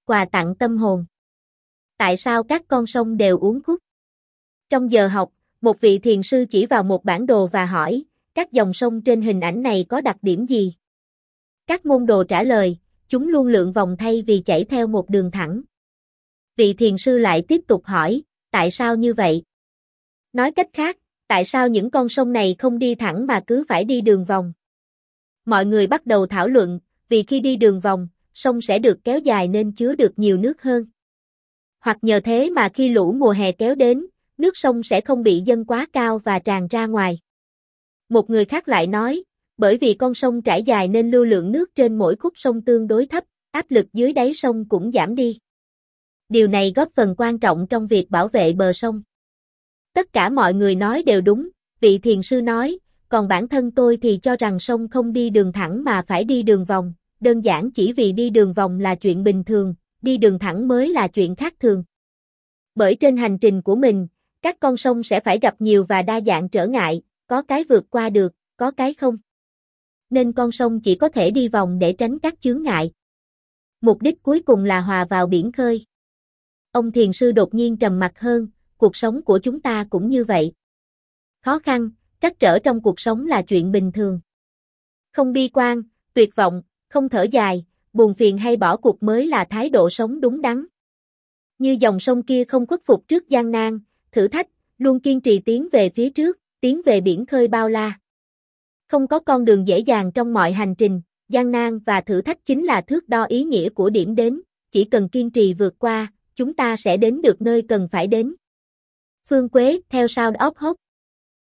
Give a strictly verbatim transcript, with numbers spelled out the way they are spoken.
quà tặng tâm hồn. Tại sao các con sông đều uốn khúc? Trong giờ học, một vị thiền sư chỉ vào một bản đồ và hỏi, các dòng sông trên hình ảnh này có đặc điểm gì? Các môn đồ trả lời, chúng luôn lượn vòng thay vì chảy theo một đường thẳng. Vị thiền sư lại tiếp tục hỏi, tại sao như vậy? Nói cách khác, tại sao những con sông này không đi thẳng mà cứ phải đi đường vòng? Mọi người bắt đầu thảo luận, vì khi đi đường vòng, sông sẽ được kéo dài nên chứa được nhiều nước hơn. Hoặc nhờ thế mà khi lũ mùa hè kéo đến, nước sông sẽ không bị dâng quá cao và tràn ra ngoài. Một người khác lại nói, bởi vì con sông trải dài nên lưu lượng nước trên mỗi khúc sông tương đối thấp, áp lực dưới đáy sông cũng giảm đi. Điều này góp phần quan trọng trong việc bảo vệ bờ sông. Tất cả mọi người nói đều đúng, vị thiền sư nói, còn bản thân tôi thì cho rằng sông không đi đường thẳng mà phải đi đường vòng, đơn giản chỉ vì đi đường vòng là chuyện bình thường, đi đường thẳng mới là chuyện khác thường. Bởi trên hành trình của mình, các con sông sẽ phải gặp nhiều và đa dạng trở ngại, có cái vượt qua được, có cái không. Nên con sông chỉ có thể đi vòng để tránh các chướng ngại. Mục đích cuối cùng là hòa vào biển khơi. Ông thiền sư đột nhiên trầm mặc hơn, cuộc sống của chúng ta cũng như vậy. Khó khăn, trắc trở trong cuộc sống là chuyện bình thường. Không bi quan, tuyệt vọng, không thở dài, buồn phiền hay bỏ cuộc mới là thái độ sống đúng đắn. Như dòng sông kia không khuất phục trước gian nan, thử thách, luôn kiên trì tiến về phía trước, tiến về biển khơi bao la. Không có con đường dễ dàng trong mọi hành trình, gian nan và thử thách chính là thước đo ý nghĩa của điểm đến, chỉ cần kiên trì vượt qua, chúng ta sẽ đến được nơi cần phải đến. Phương Quế, theo Sound of Hope.